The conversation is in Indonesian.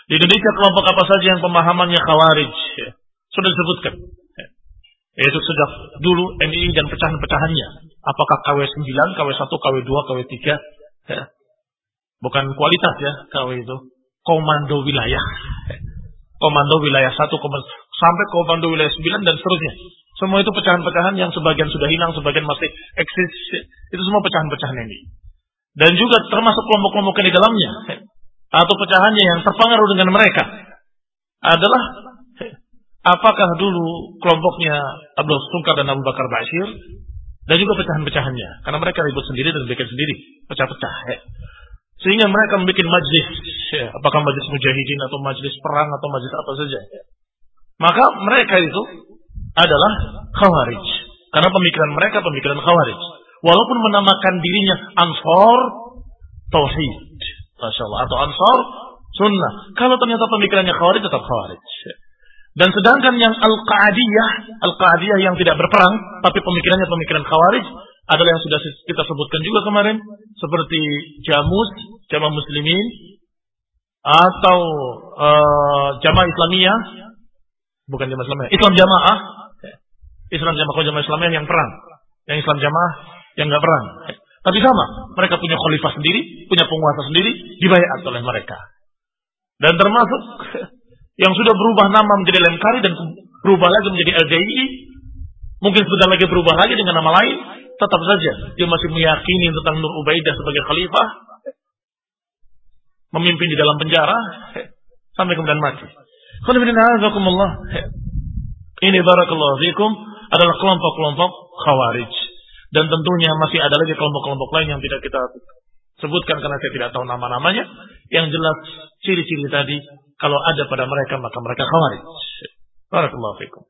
Di Indonesia kelompok apa saja yang pemahamannya khawarij? Sudah disebutkan. Yaitu sejak dulu NII dan pecahan-pecahannya. Apakah KW9, KW1, KW2, KW3? Bukan kualitas ya, KW itu. Komando wilayah. Komando wilayah 1 sampai komando wilayah 9 dan seterusnya. Semua itu pecahan-pecahan yang sebagian sudah hilang, sebagian masih eksis. Itu semua pecahan-pecahan ini. Dan juga termasuk kelompok-kelompok di dalamnya. Atau pecahannya yang terpengaruh dengan mereka. Adalah apakah dulu kelompoknya Abdul Sungkar dan Abu Bakar Bashir. Dan juga pecahan-pecahannya. Karena mereka ribut sendiri dan bikin sendiri. Pecah-pecah. Sehingga mereka membuat majlis. Apakah majlis mujahidin atau majlis perang atau majlis apa saja. Maka mereka itu adalah khawarij. Karena pemikiran mereka pemikiran khawarij. Walaupun menamakan dirinya Ansar Tauhid. Masya Allah. Atau Ansar Sunnah. Kalau ternyata pemikirannya khawarij tetap khawarij. Dan sedangkan yang Al-Qa'adiyah yang tidak berperang. Tapi pemikirannya pemikiran khawarij. Adalah yang sudah kita sebutkan juga kemarin. Seperti Jamus, Jamaah Muslimin. Atau Jamaah Islamiyah. Bukan Jamaah Islamiyah. Islam Jamaah. Islam Jamaah, kalau Jamaah Islamiyah yang perang. Yang Islam Jamaah yang nggak perang. Tapi sama, mereka punya khalifah sendiri, punya penguasa sendiri, dibayat oleh mereka. Dan termasuk yang sudah berubah nama menjadi Lemkari dan berubah lagi menjadi Al-Jaili, mungkin sebentar lagi berubah lagi dengan nama lain, tetap saja dia masih meyakini tentang Nur Ubaidah sebagai khalifah, memimpin di dalam penjara sampai kemudian mati. Ini barakallahu fikum adalah kelompok-kelompok khawarij. Dan tentunya masih ada lagi kelompok-kelompok lain yang tidak kita sebutkan karena saya tidak tahu nama-namanya. Yang jelas ciri-ciri tadi kalau ada pada mereka maka mereka khawarij. Barakallahu fikum.